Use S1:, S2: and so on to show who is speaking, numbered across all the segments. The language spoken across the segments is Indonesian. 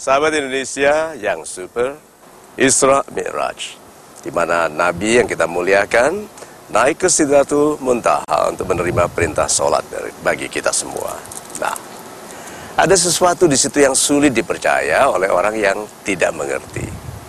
S1: Sahabat Indonesia yang super, Isra Mi'raj, di mana Nabi yang kita muliakan naik ke Sidratul Muntaha untuk menerima perintah sholat bagi kita semua. Nah, ada sesuatu di situ yang sulit dipercaya oleh orang yang tidak mengerti.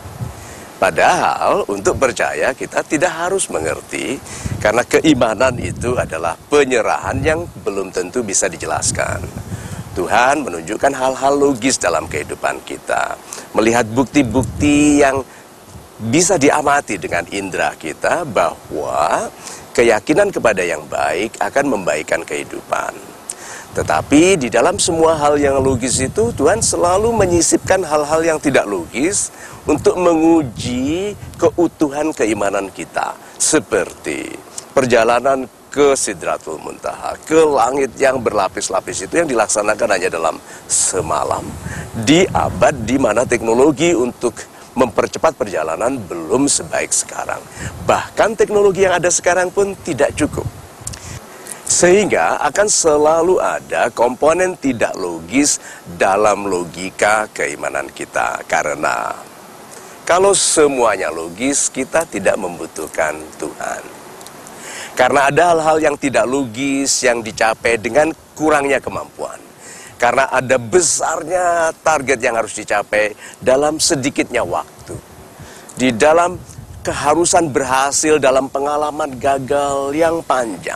S1: Padahal untuk percaya kita tidak harus mengerti, karena keimanan itu adalah penyerahan yang belum tentu bisa dijelaskan. Tuhan menunjukkan hal-hal logis dalam kehidupan kita, melihat bukti-bukti yang bisa diamati dengan indera kita bahwa keyakinan kepada yang baik akan membaikkan kehidupan. Tetapi di dalam semua hal yang logis itu, Tuhan selalu menyisipkan hal-hal yang tidak logis untuk menguji keutuhan keimanan kita. Seperti perjalanan ke Sidratul Muntaha, ke langit yang berlapis-lapis itu yang dilaksanakan hanya dalam semalam, di abad di mana teknologi untuk mempercepat perjalanan belum sebaik sekarang. Bahkan teknologi yang ada sekarang pun tidak cukup. Sehingga akan selalu ada komponen tidak logis dalam logika keimanan kita. Karena kalau semuanya logis, kita tidak membutuhkan Tuhan. Karena ada hal-hal yang tidak logis yang dicapai dengan kurangnya kemampuan. Karena ada besarnya target yang harus dicapai dalam sedikitnya waktu. Di dalam keharusan berhasil dalam pengalaman gagal yang panjang.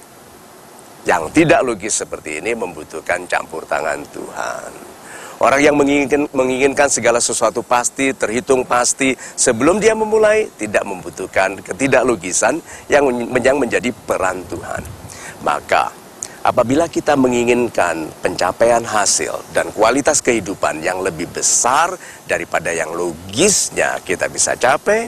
S1: Yang tidak logis seperti ini membutuhkan campur tangan Tuhan. Orang yang menginginkan segala sesuatu pasti, terhitung pasti, sebelum dia memulai, tidak membutuhkan ketidaklogisan yang menjadi peran Tuhan. Maka, apabila kita menginginkan pencapaian hasil dan kualitas kehidupan yang lebih besar daripada yang logisnya kita bisa capai,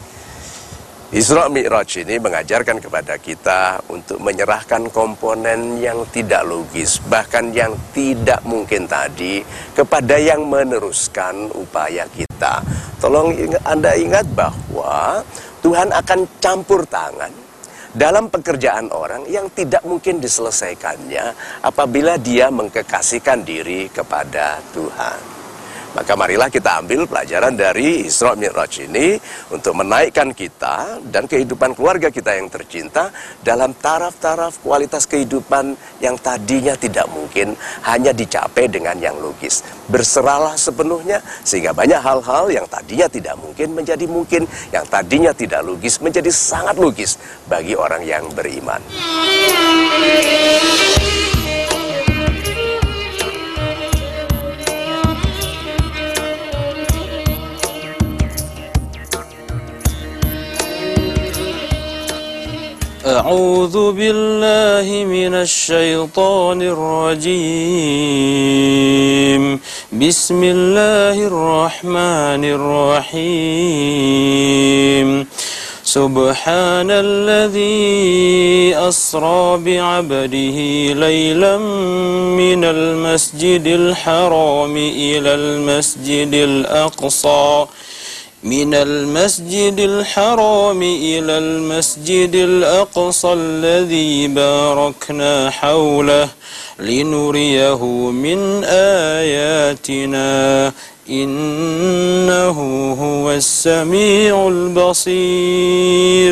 S1: Isra Mi'raj ini mengajarkan kepada kita untuk menyerahkan komponen yang tidak logis, bahkan yang tidak mungkin tadi, kepada yang meneruskan upaya kita. Tolong Anda ingat bahwa Tuhan akan campur tangan dalam pekerjaan orang yang tidak mungkin diselesaikannya apabila dia mengkekasihkan diri kepada Tuhan. Maka marilah kita ambil pelajaran dari Isra Mi'raj ini untuk menaikkan kita dan kehidupan keluarga kita yang tercinta dalam taraf-taraf kualitas kehidupan yang tadinya tidak mungkin hanya dicapai dengan yang logis. Berserahlah sepenuhnya sehingga banyak hal-hal yang tadinya tidak mungkin menjadi mungkin, yang tadinya tidak logis menjadi sangat logis bagi orang yang beriman.
S2: أعوذ بالله من الشيطان الرجيم بسم الله الرحمن الرحيم سبحان الذي أسرى بعبده ليلا من المسجد الحرام إلى المسجد الأقصى من المسجد الحرام إلى المسجد الأقصى الذي باركنا حوله لنريه من آياتنا إنه هو السميع البصير.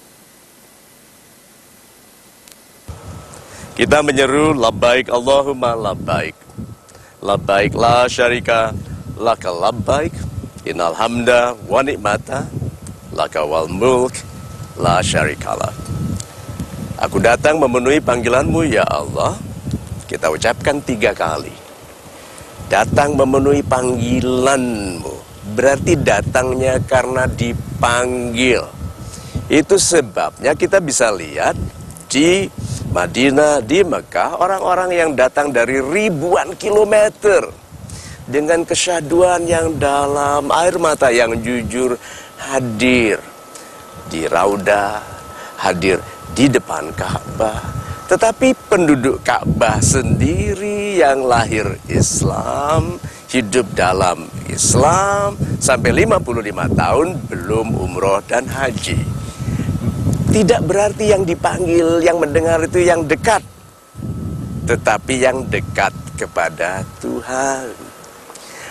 S1: Kita menyeru labbaik Allahumma labbaik. Labbaik la syarika laka labbaik. Innal hamda wa ni'mata laka wal mulk la syarikalah. Aku datang memenuhi panggilanmu ya Allah. Kita ucapkan 3 kali. Datang memenuhi panggilanmu berarti datangnya karena dipanggil. Itu sebabnya kita bisa lihat di Madinah, di Mekah, orang-orang yang datang dari ribuan kilometer dengan kesyahduan yang dalam, air mata yang jujur, hadir di Raudah, hadir di depan Ka'bah. Tetapi penduduk Ka'bah sendiri yang lahir Islam, hidup dalam Islam, sampai 55 tahun belum umroh dan haji. Tidak berarti yang dipanggil, yang mendengar itu yang dekat, tetapi yang dekat kepada Tuhan.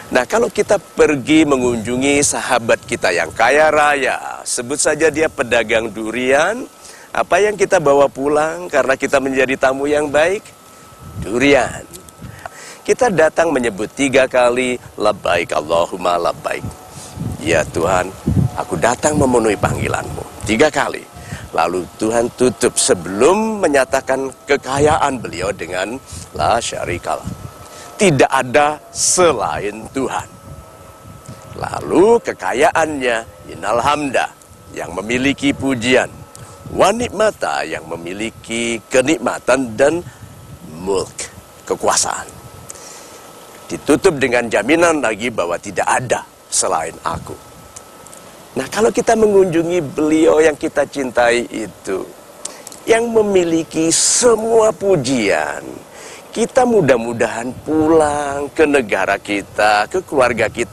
S1: Nah, kalau kita pergi mengunjungi sahabat kita yang kaya raya, sebut saja dia pedagang durian, apa yang kita bawa pulang karena kita menjadi tamu yang baik? Durian. Kita datang menyebut 3 kali, labbaik Allahumma labbaik. Ya Tuhan, aku datang memenuhi panggilanmu. 3 kali. Lalu Tuhan tutup sebelum menyatakan kekayaan beliau dengan la syarikalah. Tidak ada selain Tuhan. Lalu kekayaannya, innal hamda, yang memiliki pujian, wa nikmata, yang memiliki kenikmatan, dan mulk, kekuasaan. Ditutup dengan jaminan lagi bahwa tidak ada selain aku. Nah, kalau kita mengunjungi beliau yang kita cintai itu, yang memiliki semua pujian, kita mudah-mudahan pulang ke negara kita, ke keluarga kita